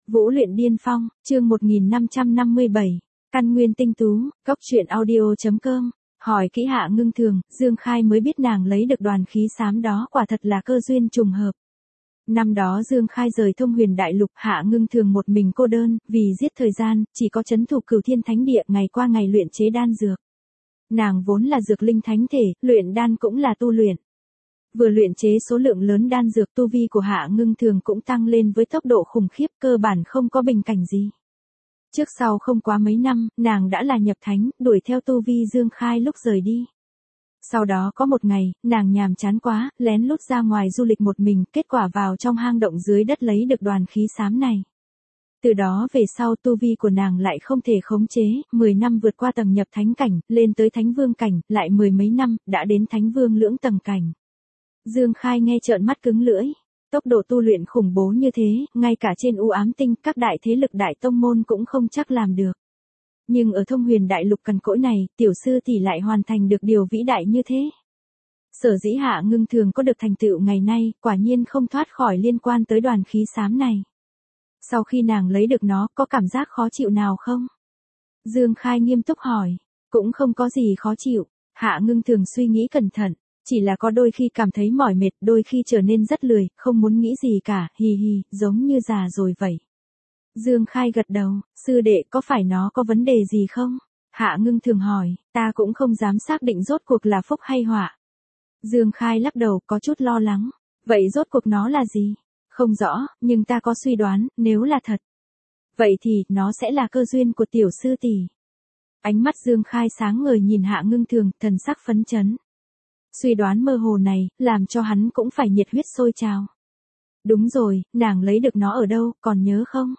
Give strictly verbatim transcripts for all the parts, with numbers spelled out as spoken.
Vũ luyện điên phong, chương một nghìn năm trăm năm mươi bảy, căn nguyên tinh tú, cốc truyện audio.com, hỏi kỹ Hạ Ngưng Thường, Dương Khai mới biết nàng lấy được đoàn khí xám đó quả thật là cơ duyên trùng hợp. Năm đó Dương Khai rời Thông Huyền Đại Lục, Hạ Ngưng Thường một mình cô đơn, vì giết thời gian, chỉ có trấn thủ Cửu Thiên Thánh Địa ngày qua ngày luyện chế đan dược. Nàng vốn là dược linh thánh thể, luyện đan cũng là tu luyện. Vừa luyện chế số lượng lớn đan dược, tu vi của Hạ Ngưng Thường cũng tăng lên với tốc độ khủng khiếp, cơ bản không có bình cảnh gì. Trước sau không quá mấy năm, nàng đã là nhập thánh, đuổi theo tu vi Dương Khai lúc rời đi. Sau đó có một ngày, nàng nhàm chán quá, lén lút ra ngoài du lịch một mình, kết quả vào trong hang động dưới đất lấy được đoàn khí xám này. Từ đó về sau tu vi của nàng lại không thể khống chế, mười năm vượt qua tầng nhập thánh cảnh, lên tới thánh vương cảnh, lại mười mấy năm, đã đến thánh vương lưỡng tầng cảnh. Dương Khai nghe trợn mắt cứng lưỡi. Tốc độ tu luyện khủng bố như thế, ngay cả trên U Ám Tinh, các đại thế lực đại tông môn cũng không chắc làm được. Nhưng ở Thông Huyền Đại Lục cằn cỗi này, tiểu sư tỷ lại hoàn thành được điều vĩ đại như thế. Sở dĩ Hạ Ngưng Thường có được thành tựu ngày nay, quả nhiên không thoát khỏi liên quan tới đoàn khí xám này. Sau khi nàng lấy được nó, có cảm giác khó chịu nào không? Dương Khai nghiêm túc hỏi. Cũng không có gì khó chịu. Hạ Ngưng Thường suy nghĩ cẩn thận. Chỉ là có đôi khi cảm thấy mỏi mệt, đôi khi trở nên rất lười, không muốn nghĩ gì cả, hì hì, giống như già rồi vậy. Dương Khai gật đầu, sư đệ có phải nó có vấn đề gì không? Hạ Ngưng Thường hỏi, ta cũng không dám xác định rốt cuộc là phúc hay họa. Dương Khai lắc đầu, có chút lo lắng. Vậy rốt cuộc nó là gì? Không rõ, nhưng ta có suy đoán, nếu là thật. Vậy thì, nó sẽ là cơ duyên của tiểu sư tỷ. Ánh mắt Dương Khai sáng ngời nhìn Hạ Ngưng Thường, thần sắc phấn chấn. Suy đoán mơ hồ này, làm cho hắn cũng phải nhiệt huyết sôi trào. Đúng rồi, nàng lấy được nó ở đâu, còn nhớ không?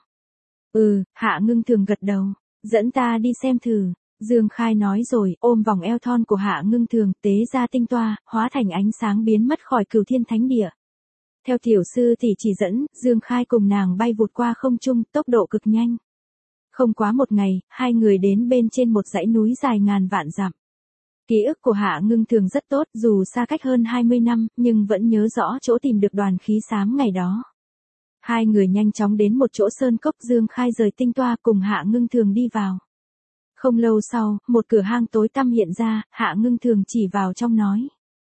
Ừ, Hạ Ngưng Thường gật đầu, dẫn ta đi xem thử. Dương Khai nói rồi, ôm vòng eo thon của Hạ Ngưng Thường, tế ra tinh toa, hóa thành ánh sáng biến mất khỏi Cửu Thiên Thánh Địa. Theo tiểu sư tỷ chỉ dẫn, Dương Khai cùng nàng bay vụt qua không trung, tốc độ cực nhanh. Không quá một ngày, hai người đến bên trên một dãy núi dài ngàn vạn dặm. Ký ức của Hạ Ngưng Thường rất tốt, dù xa cách hơn hai mươi năm, nhưng vẫn nhớ rõ chỗ tìm được đoàn khí xám ngày đó. Hai người nhanh chóng đến một chỗ sơn cốc, Dương Khai rời tinh toa cùng Hạ Ngưng Thường đi vào. Không lâu sau, một cửa hang tối tăm hiện ra, Hạ Ngưng Thường chỉ vào trong nói.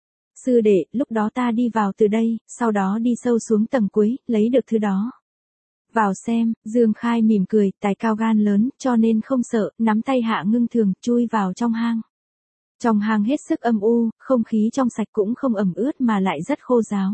Sư đệ, lúc đó ta đi vào từ đây, sau đó đi sâu xuống tầng cuối, lấy được thứ đó. Vào xem, Dương Khai mỉm cười, tài cao gan lớn, cho nên không sợ, nắm tay Hạ Ngưng Thường, chui vào trong hang. Trong hang hết sức âm u, không khí trong sạch cũng không ẩm ướt mà lại rất khô ráo.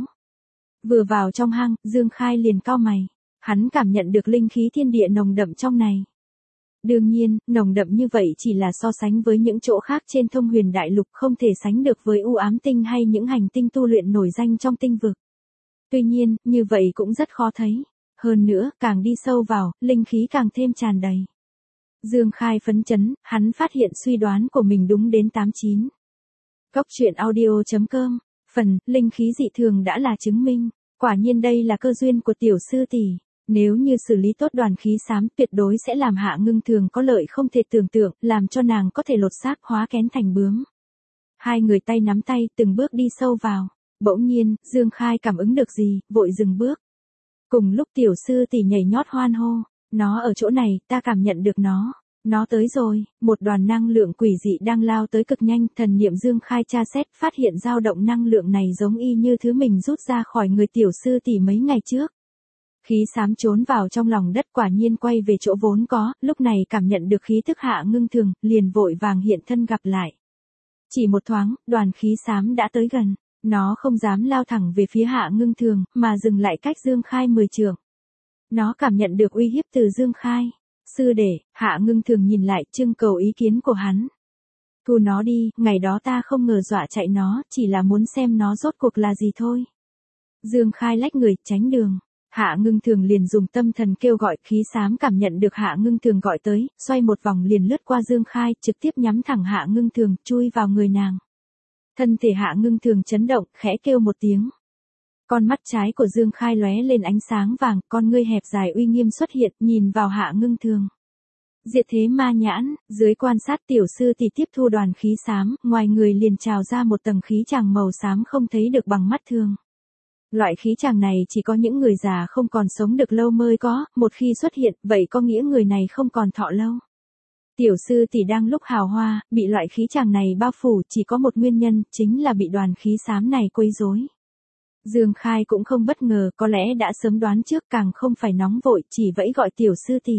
Vừa vào trong hang, Dương Khai liền cau mày. Hắn cảm nhận được linh khí thiên địa nồng đậm trong này. Đương nhiên, nồng đậm như vậy chỉ là so sánh với những chỗ khác trên Thông Huyền Đại Lục, không thể sánh được với U Ám Tinh hay những hành tinh tu luyện nổi danh trong tinh vực. Tuy nhiên, như vậy cũng rất khó thấy. Hơn nữa, càng đi sâu vào, linh khí càng thêm tràn đầy. Dương Khai phấn chấn, hắn phát hiện suy đoán của mình đúng đến tám chín. Cốc truyện audio.com, phần, linh khí dị thường đã là chứng minh, quả nhiên đây là cơ duyên của tiểu sư tỷ. Nếu như xử lý tốt đoàn khí xám, tuyệt đối sẽ làm Hạ Ngưng Thường có lợi không thể tưởng tượng, làm cho nàng có thể lột xác hóa kén thành bướm. Hai người tay nắm tay, từng bước đi sâu vào. Bỗng nhiên, Dương Khai cảm ứng được gì, vội dừng bước. Cùng lúc tiểu sư tỷ nhảy nhót hoan hô. Nó ở chỗ này, ta cảm nhận được nó. Nó tới rồi, một đoàn năng lượng quỷ dị đang lao tới cực nhanh, thần niệm Dương Khai tra xét, phát hiện dao động năng lượng này giống y như thứ mình rút ra khỏi người tiểu sư tỷ mấy ngày trước. Khí xám trốn vào trong lòng đất, quả nhiên quay về chỗ vốn có, lúc này cảm nhận được khí thức Hạ Ngưng Thường, liền vội vàng hiện thân gặp lại. Chỉ một thoáng, đoàn khí xám đã tới gần, nó không dám lao thẳng về phía Hạ Ngưng Thường, mà dừng lại cách Dương Khai mười trượng. Nó cảm nhận được uy hiếp từ Dương Khai. Sư đệ, Hạ Ngưng Thường nhìn lại, trưng cầu ý kiến của hắn. Thu nó đi, ngày đó ta không ngờ dọa chạy nó, chỉ là muốn xem nó rốt cuộc là gì thôi. Dương Khai lách người, tránh đường. Hạ Ngưng Thường liền dùng tâm thần kêu gọi, khí xám cảm nhận được Hạ Ngưng Thường gọi tới, xoay một vòng liền lướt qua Dương Khai, trực tiếp nhắm thẳng Hạ Ngưng Thường, chui vào người nàng. Thân thể Hạ Ngưng Thường chấn động, khẽ kêu một tiếng. Con mắt trái của Dương Khai lóe lên ánh sáng vàng, con ngươi hẹp dài uy nghiêm xuất hiện, nhìn vào Hạ Ngưng Thường. Diệt thế ma nhãn, dưới quan sát tiểu sư thì tiếp thu đoàn khí xám, ngoài người liền trào ra một tầng khí tràng màu xám không thấy được bằng mắt thường. Loại khí chàng này chỉ có những người già không còn sống được lâu mới có, một khi xuất hiện, vậy có nghĩa người này không còn thọ lâu. Tiểu sư tỷ đang lúc hào hoa, bị loại khí chàng này bao phủ, chỉ có một nguyên nhân, chính là bị đoàn khí xám này quấy rối. Dương Khai cũng không bất ngờ, có lẽ đã sớm đoán trước, càng không phải nóng vội, chỉ vẫy gọi tiểu sư tỷ.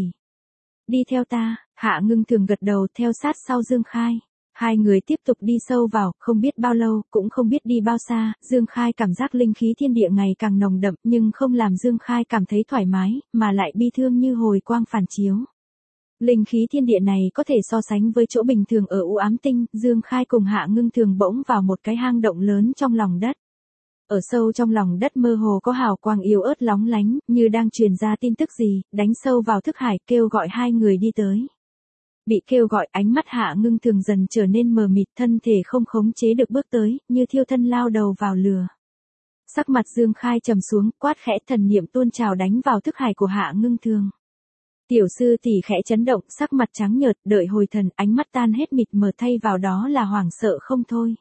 Đi theo ta, Hạ Ngưng Thường gật đầu theo sát sau Dương Khai. Hai người tiếp tục đi sâu vào, không biết bao lâu, cũng không biết đi bao xa, Dương Khai cảm giác linh khí thiên địa ngày càng nồng đậm, nhưng không làm Dương Khai cảm thấy thoải mái, mà lại bi thương như hồi quang phản chiếu. Linh khí thiên địa này có thể so sánh với chỗ bình thường ở U Ám Tinh, Dương Khai cùng Hạ Ngưng Thường bỗng vào một cái hang động lớn trong lòng đất. Ở sâu trong lòng đất mơ hồ có hào quang yếu ớt lóng lánh, như đang truyền ra tin tức gì, đánh sâu vào thức hải, kêu gọi hai người đi tới. Bị kêu gọi, ánh mắt Hạ Ngưng Thường dần trở nên mờ mịt, thân thể không khống chế được bước tới, như thiêu thân lao đầu vào lửa. Sắc mặt Dương Khai trầm xuống, quát khẽ, thần niệm tuôn trào đánh vào thức hải của Hạ Ngưng Thường. Tiểu sư tỷ khẽ chấn động, sắc mặt trắng nhợt, đợi hồi thần, ánh mắt tan hết mịt mờ, thay vào đó là hoảng sợ không thôi.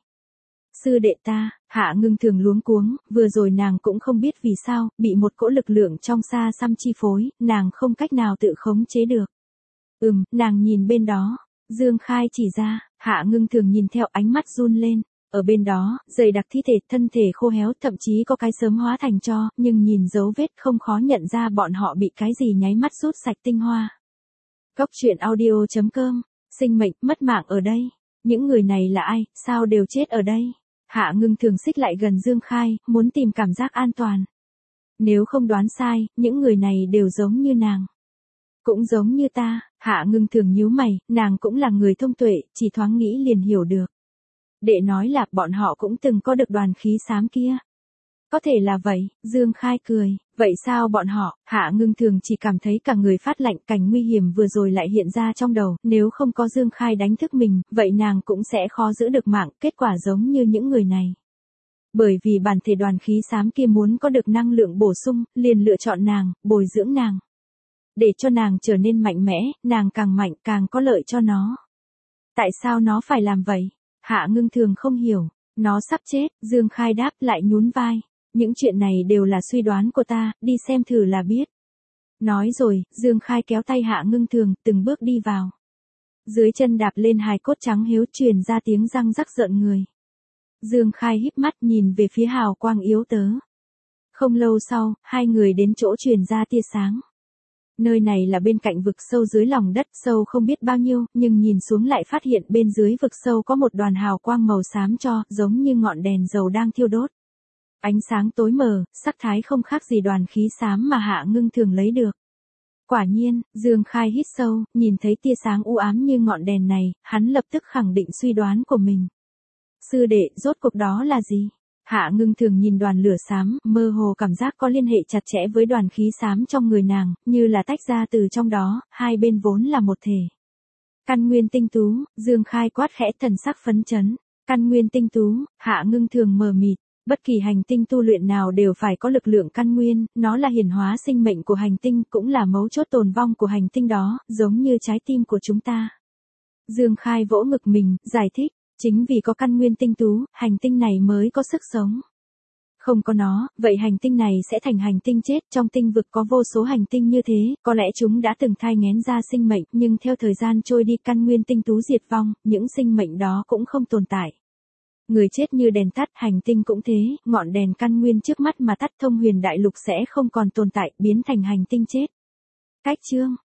Sư đệ ta, Hạ Ngưng Thường luống cuống, vừa rồi nàng cũng không biết vì sao, bị một cỗ lực lượng trong xa xăm chi phối, nàng không cách nào tự khống chế được. Ừm, nàng nhìn bên đó, Dương Khai chỉ ra, Hạ Ngưng Thường nhìn theo, ánh mắt run lên, ở bên đó, dày đặc thi thể, thân thể khô héo, thậm chí có cái sớm hóa thành tro, nhưng nhìn dấu vết không khó nhận ra bọn họ bị cái gì nháy mắt rút sạch tinh hoa. Góc truyện audio chấm com, sinh mệnh, mất mạng ở đây, những người này là ai, sao đều chết ở đây? Hạ Ngưng Thường xích lại gần Dương Khai, muốn tìm cảm giác an toàn. Nếu không đoán sai, những người này đều giống như nàng. Cũng giống như ta, Hạ Ngưng Thường nhíu mày, nàng cũng là người thông tuệ, chỉ thoáng nghĩ liền hiểu được. Đệ nói là bọn họ cũng từng có được đoàn khí xám kia. Có thể là vậy, Dương Khai cười, vậy sao bọn họ, Hạ Ngưng Thường chỉ cảm thấy cả người phát lạnh, cảnh nguy hiểm vừa rồi lại hiện ra trong đầu, nếu không có Dương Khai đánh thức mình, vậy nàng cũng sẽ khó giữ được mạng, kết quả giống như những người này. Bởi vì bản thể đoàn khí xám kia muốn có được năng lượng bổ sung, liền lựa chọn nàng, bồi dưỡng nàng. Để cho nàng trở nên mạnh mẽ, nàng càng mạnh càng có lợi cho nó. Tại sao nó phải làm vậy? Hạ Ngưng Thường không hiểu, nó sắp chết, Dương Khai đáp lại nhún vai. Những chuyện này đều là suy đoán của ta, đi xem thử là biết. Nói rồi, Dương Khai kéo tay Hạ Ngưng Thường, từng bước đi vào. Dưới chân đạp lên hài cốt trắng hiếu, truyền ra tiếng răng rắc rợn người. Dương Khai híp mắt nhìn về phía hào quang yếu tớ. Không lâu sau, hai người đến chỗ truyền ra tia sáng. Nơi này là bên cạnh vực sâu dưới lòng đất, sâu không biết bao nhiêu, nhưng nhìn xuống lại phát hiện bên dưới vực sâu có một đoàn hào quang màu xám cho, giống như ngọn đèn dầu đang thiêu đốt. Ánh sáng tối mờ, sắc thái không khác gì đoàn khí xám mà Hạ Ngưng Thường lấy được. Quả nhiên, Dương Khai hít sâu, nhìn thấy tia sáng u ám như ngọn đèn này, hắn lập tức khẳng định suy đoán của mình. Sư đệ, rốt cuộc đó là gì? Hạ Ngưng Thường nhìn đoàn lửa xám, mơ hồ cảm giác có liên hệ chặt chẽ với đoàn khí xám trong người nàng, như là tách ra từ trong đó, hai bên vốn là một thể. Căn nguyên tinh tú, Dương Khai quát khẽ, thần sắc phấn chấn. Căn nguyên tinh tú, Hạ Ngưng Thường mờ mịt. Bất kỳ hành tinh tu luyện nào đều phải có lực lượng căn nguyên, nó là hiển hóa sinh mệnh của hành tinh, cũng là mấu chốt tồn vong của hành tinh đó, giống như trái tim của chúng ta. Dương Khai vỗ ngực mình, giải thích, chính vì có căn nguyên tinh tú, hành tinh này mới có sức sống. Không có nó, vậy hành tinh này sẽ thành hành tinh chết, trong tinh vực có vô số hành tinh như thế, có lẽ chúng đã từng thai nghén ra sinh mệnh, nhưng theo thời gian trôi đi căn nguyên tinh tú diệt vong, những sinh mệnh đó cũng không tồn tại. Người chết như đèn tắt, hành tinh cũng thế, ngọn đèn căn nguyên trước mắt mà tắt, thông huyền đại lục sẽ không còn tồn tại, biến thành hành tinh chết. Cách chương